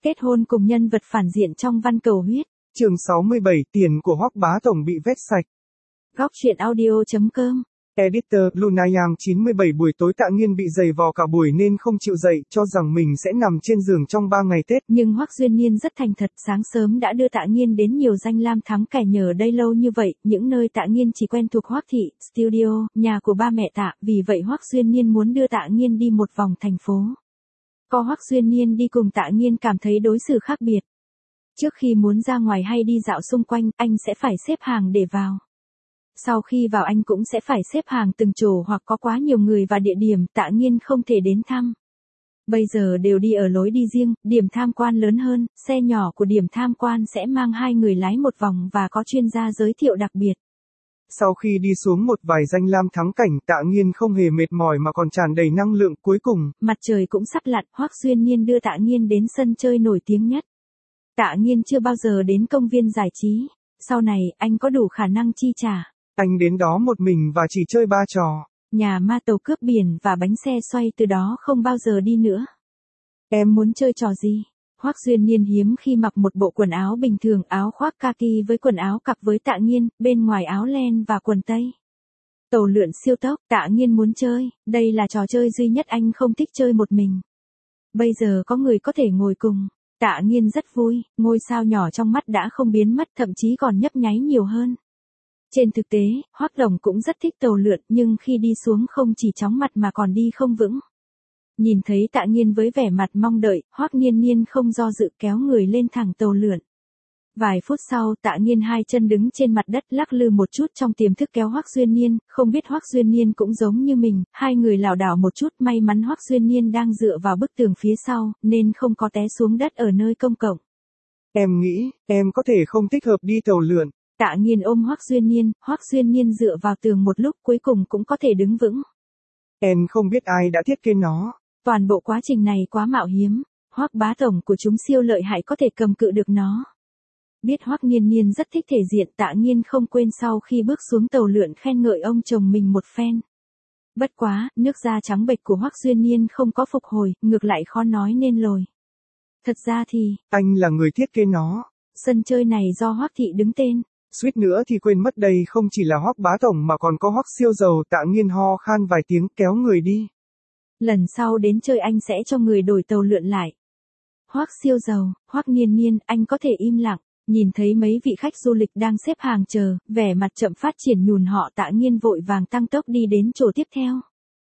Kết hôn cùng nhân vật phản diện trong Văn Cầu Huyết. Chương 67, tiền của Hoắc Bá Tổng bị vét sạch. Góc truyện audio.com. Editor Lunayang 97 buổi tối Tạ Nghiên bị giày vò cả buổi nên không chịu dậy, cho rằng mình sẽ nằm trên giường trong 3 ngày Tết. Nhưng Hoắc Duyên Niên rất thành thật, sáng sớm đã đưa Tạ Nghiên đến nhiều danh lam thắng cảnh nhờ đây lâu như vậy, những nơi Tạ Nghiên chỉ quen thuộc Hoắc thị, studio, nhà của ba mẹ Tạ, vì vậy Hoắc Duyên Niên muốn đưa Tạ Nghiên đi một vòng thành phố. Có Hoắc Duyên Niên đi cùng Tạ Nghiên cảm thấy đối xử khác biệt. Trước khi muốn ra ngoài hay đi dạo xung quanh, anh sẽ phải xếp hàng để vào. Sau khi vào anh cũng sẽ phải xếp hàng từng chỗ hoặc có quá nhiều người và địa điểm Tạ Nghiên không thể đến thăm. Bây giờ đều đi ở lối đi riêng, điểm tham quan lớn hơn, xe nhỏ của điểm tham quan sẽ mang 2 người lái một vòng và có chuyên gia giới thiệu đặc biệt. Sau khi đi xuống một vài danh lam thắng cảnh, Tạ Nghiên không hề mệt mỏi mà còn tràn đầy năng lượng. Cuối cùng, mặt trời cũng sắp lặn, Hoắc Duyên Niên đưa Tạ Nghiên đến sân chơi nổi tiếng nhất. Tạ Nghiên chưa bao giờ đến công viên giải trí, sau này anh có đủ khả năng chi trả. Anh đến đó một mình và chỉ chơi 3 trò. Nhà ma tàu cướp biển và bánh xe xoay, từ đó không bao giờ đi nữa. Em muốn chơi trò gì? Hoắc Duyên Niên hiếm khi mặc một bộ quần áo bình thường, áo khoác kaki với quần áo cặp với Tạ Nghiên, bên ngoài áo len và quần tây. Tàu lượn siêu tốc, Tạ Nghiên muốn chơi, đây là trò chơi duy nhất anh không thích chơi một mình. Bây giờ có người có thể ngồi cùng, Tạ Nghiên rất vui, ngôi sao nhỏ trong mắt đã không biến mất, thậm chí còn nhấp nháy nhiều hơn. Trên thực tế, Hoắc Đồng cũng rất thích tàu lượn, nhưng khi đi xuống không chỉ chóng mặt mà còn đi không vững. Nhìn thấy Tạ Nghiên với vẻ mặt mong đợi, Hoắc Niên Niên không do dự kéo người lên thẳng tàu lượn. Vài phút sau, Tạ Nghiên 2 chân đứng trên mặt đất lắc lư một chút trong tiềm thức kéo Hoắc Duyên Niên, không biết Hoắc Duyên Niên cũng giống như mình, 2 người lảo đảo một chút, may mắn Hoắc Duyên Niên đang dựa vào bức tường phía sau, nên không có té xuống đất ở nơi công cộng. Em nghĩ, em có thể không thích hợp đi tàu lượn. Tạ Nghiên ôm Hoắc Duyên Niên dựa vào tường một lúc cuối cùng cũng có thể đứng vững. Em không biết ai đã thiết kế nó. Toàn bộ quá trình này quá mạo hiểm, Hoắc Bá Tổng của chúng siêu lợi hại có thể cầm cự được nó. Biết Hoắc Niên Niên rất thích thể diện, Tạ Nghiên không quên sau khi bước xuống tàu lượn khen ngợi ông chồng mình một phen. Bất quá, nước da trắng bệch của Hoắc Duyên Niên không có phục hồi, ngược lại khó nói nên lời. Thật ra thì, anh là người thiết kế nó. Sân chơi này do Hoắc thị đứng tên. Suýt nữa thì quên mất đây không chỉ là Hoắc Bá Tổng mà còn có Hoắc siêu giàu. Tạ Nghiên ho khan vài tiếng kéo người đi. Lần sau đến chơi anh sẽ cho người đổi tàu lượn lại. Hoắc siêu giàu, Hoắc Niên Niên, anh có thể im lặng. Nhìn thấy mấy vị khách du lịch đang xếp hàng chờ, vẻ mặt chậm phát triển nhùn họ, Tạ Nghiên vội vàng tăng tốc đi đến chỗ tiếp theo.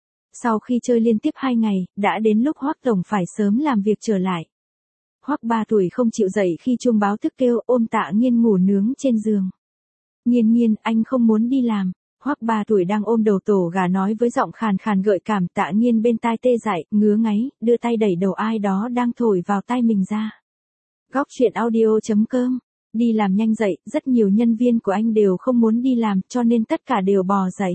Sau khi chơi liên tiếp 2 ngày, đã đến lúc Hoắc Tổng phải sớm làm việc trở lại. Hoắc 3 tuổi không chịu dậy khi chuông báo thức kêu, ôm Tạ Nghiên ngủ nướng trên giường. Nghiên Nghiên, anh không muốn đi làm. Hoắc 3 tuổi đang ôm đầu tổ gà nói với giọng khàn khàn gợi cảm. Tạ Nghiên bên tai tê dại, ngứa ngáy, đưa tay đẩy đầu ai đó đang thổi vào tai mình ra. Góc truyện audio.com. Đi làm nhanh dậy, rất nhiều nhân viên của anh đều không muốn đi làm, cho nên tất cả đều bò dậy.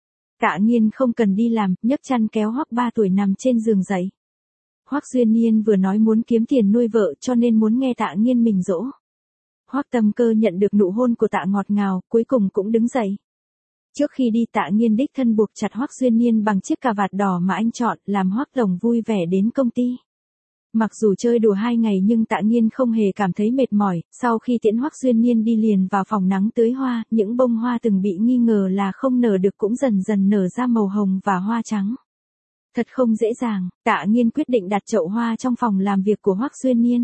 Tạ Nghiên không cần đi làm, nhấc chăn kéo Hoắc 3 tuổi nằm trên giường dậy. Hoắc Duyên Niên vừa nói muốn kiếm tiền nuôi vợ cho nên muốn nghe Tạ Nghiên mình dỗ. Hoắc Tâm Cơ nhận được nụ hôn của Tạ ngọt ngào, cuối cùng cũng đứng dậy. Trước khi đi, Tạ Nghiên đích thân buộc chặt Hoắc Duyên Niên bằng chiếc cà vạt đỏ mà anh chọn, làm Hoắc Tổng vui vẻ đến công ty. Mặc dù chơi đùa 2 ngày nhưng Tạ Nghiên không hề cảm thấy mệt mỏi, sau khi tiễn Hoắc Duyên Niên đi liền vào phòng nắng tưới hoa, những bông hoa từng bị nghi ngờ là không nở được cũng dần dần nở ra màu hồng và hoa trắng. Thật không dễ dàng, Tạ Nghiên quyết định đặt chậu hoa trong phòng làm việc của Hoắc Duyên Niên.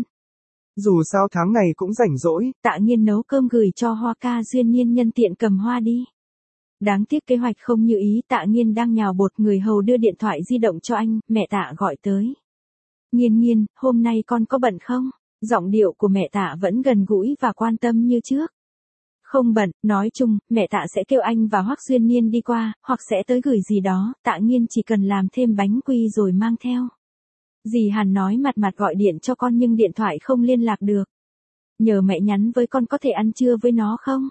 Dù sao tháng này cũng rảnh rỗi. Tạ Nghiên nấu cơm gửi cho Hoa ca, Duyên Niên nhân tiện cầm hoa đi. Đáng tiếc kế hoạch không như ý, Tạ Nghiên đang nhào bột, người hầu đưa điện thoại di động cho anh, mẹ Tạ gọi tới. Nghiên Nghiên, hôm nay con có bận không? Giọng điệu của mẹ Tạ vẫn gần gũi và quan tâm như trước. Không bận, nói chung, mẹ Tạ sẽ kêu anh và Hoắc Duyên Niên đi qua, hoặc sẽ tới gửi gì đó, Tạ Nghiên chỉ cần làm thêm bánh quy rồi mang theo. Dì Hàn nói mặt mặt gọi điện cho con nhưng điện thoại không liên lạc được. Nhờ mẹ nhắn với con có thể ăn trưa với nó không?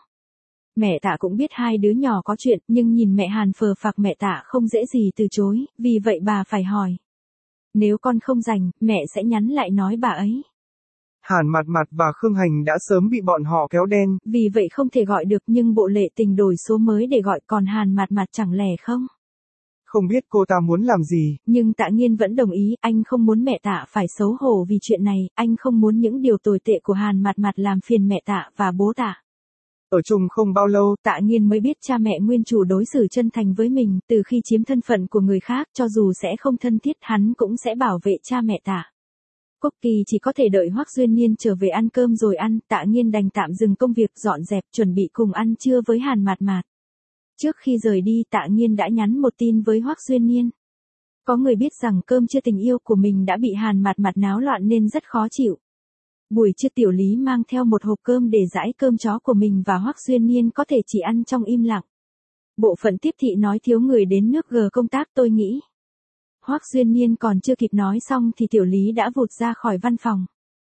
Mẹ Tạ cũng biết 2 đứa nhỏ có chuyện, nhưng nhìn mẹ Hàn phờ phạc mẹ Tạ không dễ gì từ chối, vì vậy bà phải hỏi. Nếu con không rảnh, mẹ sẽ nhắn lại nói bà ấy. Hàn Mặt Mặt và Khương Hành đã sớm bị bọn họ kéo đen. Vì vậy không thể gọi được, nhưng bộ Lệ Tình đổi số mới để gọi, còn Hàn Mặt Mặt chẳng lẽ không? không biết cô ta muốn làm gì. Nhưng Tạ Nghiên vẫn đồng ý, anh không muốn mẹ Tạ phải xấu hổ vì chuyện này, anh không muốn những điều tồi tệ của Hàn Mạt Mạt làm phiền mẹ Tạ và bố Tạ. Ở chung không bao lâu, Tạ Nghiên mới biết cha mẹ nguyên chủ đối xử chân thành với mình, từ khi chiếm thân phận của người khác, cho dù sẽ không thân thiết, hắn cũng sẽ bảo vệ cha mẹ Tạ. Cúc Kỳ chỉ có thể đợi Hoắc Duyên Niên trở về ăn cơm rồi ăn, Tạ Nghiên đành tạm dừng công việc dọn dẹp chuẩn bị cùng ăn trưa với Hàn Mạt Mạt. Trước khi rời đi, Tạ Nghiên đã nhắn một tin với Hoắc Duyên Niên. Có người biết rằng cơm trưa tình yêu của mình đã bị Hàn Mạt Mạt náo loạn nên rất khó chịu. Buổi trưa Tiểu Lý mang theo một hộp cơm để đãi cơm chó của mình và Hoắc Duyên Niên có thể chỉ ăn trong im lặng. Bộ phận tiếp thị nói thiếu người đến nước G công tác tôi nghĩ. Hoắc Duyên Niên còn chưa kịp nói xong thì Tiểu Lý đã vụt ra khỏi văn phòng.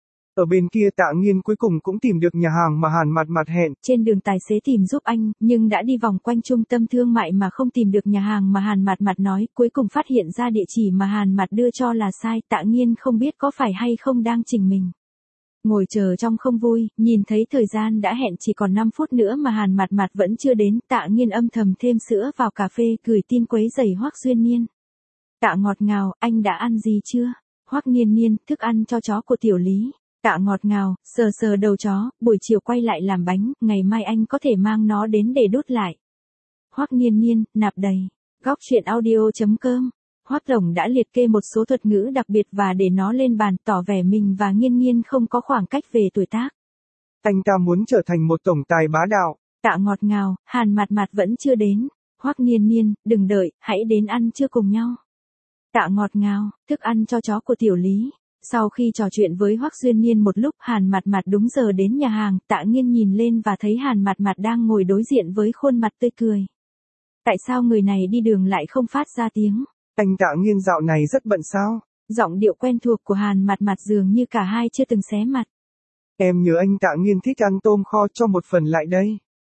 Ở bên kia Tạ Nghiên cuối cùng cũng tìm được nhà hàng mà Hàn Mạt Mạt hẹn. Trên đường tài xế tìm giúp anh, nhưng đã đi vòng quanh trung tâm thương mại mà không tìm được nhà hàng mà Hàn Mạt Mạt nói, cuối cùng phát hiện ra địa chỉ mà Hàn Mạt đưa cho là sai, Tạ Nghiên không biết có phải hay không đang chỉnh mình. Ngồi chờ trong không vui, nhìn thấy thời gian đã hẹn chỉ còn 5 phút nữa mà Hàn Mạt Mạt vẫn chưa đến, Tạ Nghiên âm thầm thêm sữa vào cà phê, gửi tin quấy rầy Hoắc Duyên Niên. Tạ ngọt ngào, anh đã ăn gì chưa? Hoắc Niên Niên, thức ăn cho chó của Tiểu Lý. Tạ ngọt ngào, sờ sờ đầu chó, buổi chiều quay lại làm bánh, ngày mai anh có thể mang nó đến để đút lại. Hoắc Niên Niên, nạp đầy. Góc truyện audio.com. Hoắc Tổng đã liệt kê một số thuật ngữ đặc biệt và để nó lên bàn, tỏ vẻ mình và Nghiên Nghiên không có khoảng cách về tuổi tác. Anh ta muốn trở thành một tổng tài bá đạo. Tạ ngọt ngào, Hàn Mạt Mạt vẫn chưa đến. Hoắc Niên Niên, đừng đợi, hãy đến ăn trưa cùng nhau. Tạ ngọt ngào, thức ăn cho chó của Tiểu Lý. Sau khi trò chuyện với Hoắc Duyên Niên một lúc, Hàn Mạt Mạt đúng giờ đến nhà hàng, Tạ Nghiên nhìn lên và thấy Hàn Mạt Mạt đang ngồi đối diện với khuôn mặt tươi cười. Tại sao người này đi đường lại không phát ra tiếng? Anh Tạ Nghiên dạo này rất bận sao? Giọng điệu quen thuộc của Hàn Mạt Mạt dường như cả hai chưa từng xé mặt. Em nhớ anh Tạ Nghiên thích ăn tôm kho, cho một phần lại đây.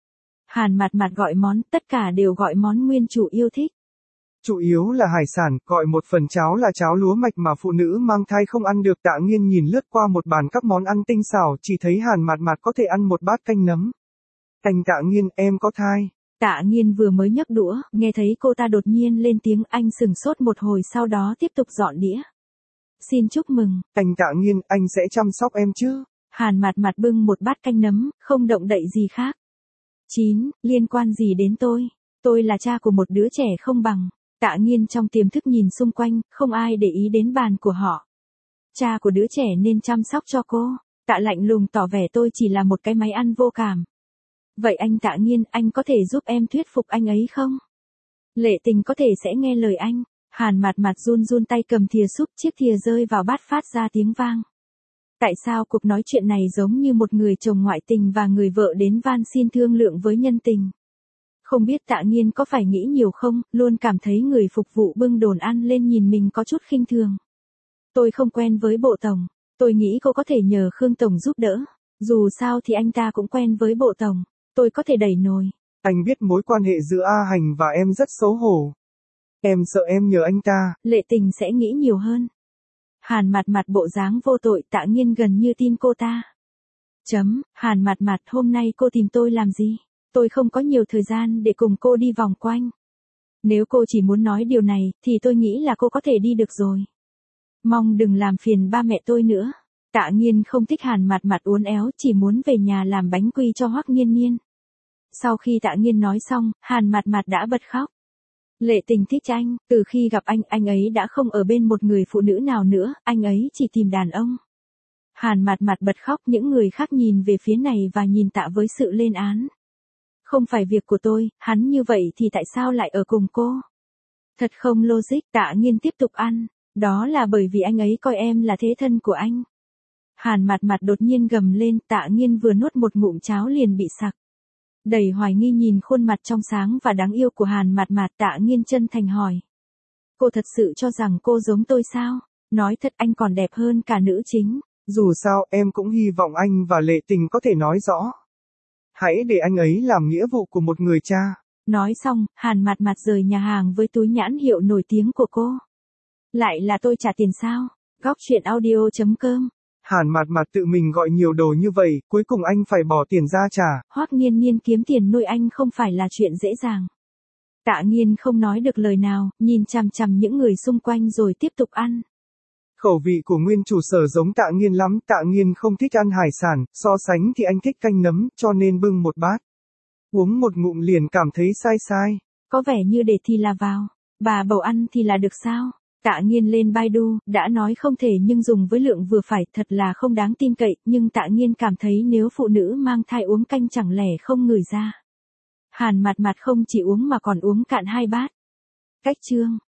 Hàn Mạt Mạt gọi món, tất cả đều gọi món nguyên chủ yêu thích. Chủ yếu là hải sản, gọi một phần cháo là cháo lúa mạch mà phụ nữ mang thai không ăn được. Tạ Nghiên nhìn lướt qua một bàn các món ăn tinh xảo, chỉ thấy Hàn Mạt Mạt có thể ăn một bát canh nấm. Anh Tạ Nghiên, em có thai. Tạ Nghiên vừa mới nhấc đũa, nghe thấy cô ta đột nhiên lên tiếng, anh sừng sốt một hồi sau đó tiếp tục dọn đĩa. Xin chúc mừng. Anh Tạ Nghiên, anh sẽ chăm sóc em chứ? Hàn Mạt Mạt bưng một bát canh nấm, không động đậy gì khác. 9. Liên quan gì đến tôi? Tôi là cha của một đứa trẻ không bằng. Tạ Nghiên trong tiềm thức nhìn xung quanh, không ai để ý đến bàn của họ. Cha của đứa trẻ nên chăm sóc cho cô. Tạ lạnh lùng tỏ vẻ tôi chỉ là một cái máy ăn vô cảm. Vậy anh Tạ Nghiên, anh có thể giúp em thuyết phục anh ấy không? Lệ Tình có thể sẽ nghe lời anh. Hàn Mạt Mạt run run tay cầm thìa súp, chiếc thìa rơi vào bát phát ra tiếng vang. Tại sao cuộc nói chuyện này giống như một người chồng ngoại tình và người vợ đến van xin thương lượng với nhân tình? Không biết Tạ Nghiên có phải nghĩ nhiều không, luôn cảm thấy người phục vụ bưng đồ ăn lên nhìn mình có chút khinh thường. Tôi không quen với bộ tổng. Tôi nghĩ cô có thể nhờ Khương tổng giúp đỡ. Dù sao thì anh ta cũng quen với bộ tổng. Tôi có thể đẩy nồi. Anh biết mối quan hệ giữa A Hành và em rất xấu hổ. Em sợ em nhờ anh ta. Lệ Tình sẽ nghĩ nhiều hơn. Hàn Mạt Mạt bộ dáng vô tội, Tạ Nghiên gần như tin cô ta. Hàn Mạt Mạt, hôm nay cô tìm tôi làm gì? Tôi không có nhiều thời gian để cùng cô đi vòng quanh. Nếu cô chỉ muốn nói điều này, thì tôi nghĩ là cô có thể đi được rồi. Mong đừng làm phiền ba mẹ tôi nữa. Tạ Nghiên không thích Hàn Mạt Mạt uốn éo, chỉ muốn về nhà làm bánh quy cho Hoắc Nghiên Nghiên. Sau khi Tạ Nghiên nói xong, Hàn Mạt Mạt đã bật khóc. Lệ Tình thích anh, từ khi gặp anh ấy đã không ở bên một người phụ nữ nào nữa, anh ấy chỉ tìm đàn ông. Hàn Mạt Mạt bật khóc, những người khác nhìn về phía này và nhìn Tạ với sự lên án. Không phải việc của tôi, hắn như vậy thì tại sao lại ở cùng cô? Thật không logic. Tạ Nghiên tiếp tục ăn. Đó là bởi vì anh ấy coi em là thế thân của anh. Hàn Mạt Mạt đột nhiên gầm lên, Tạ Nghiên vừa nuốt một ngụm cháo liền bị sặc. Đầy hoài nghi nhìn khuôn mặt trong sáng và đáng yêu của Hàn Mạt Mạt, Tạ Nghiên chân thành hỏi. Cô thật sự cho rằng cô giống tôi sao? Nói thật, anh còn đẹp hơn cả nữ chính. Dù sao, em cũng hy vọng anh và Lệ Tình có thể nói rõ. Hãy để anh ấy làm nghĩa vụ của một người cha. Nói xong, Hàn Mạt Mạt rời nhà hàng với túi nhãn hiệu nổi tiếng của cô. Lại là tôi trả tiền sao? Góc truyện audio.com. Hàn Mạt Mạt tự mình gọi nhiều đồ như vậy, cuối cùng anh phải bỏ tiền ra trả. Hoắc Nghiên Nghiên kiếm tiền nuôi anh không phải là chuyện dễ dàng. Tạ Nghiên không nói được lời nào, nhìn chằm chằm những người xung quanh rồi tiếp tục ăn. Khẩu vị của nguyên chủ Sở giống Tạ Nghiên lắm, Tạ Nghiên không thích ăn hải sản, so sánh thì anh thích canh nấm, cho nên bưng một bát. Uống một ngụm liền cảm thấy sai sai. Có vẻ như để thì là vào, bà bầu ăn thì là được sao? Tạ Nghiên lên Baidu, đã nói không thể nhưng dùng với lượng vừa phải, thật là không đáng tin cậy, nhưng Tạ Nghiên cảm thấy nếu phụ nữ mang thai uống canh chẳng lẽ không ngửi ra. Hàn Mạt Mạt không chỉ uống mà còn uống cạn 2 bát. Cách chương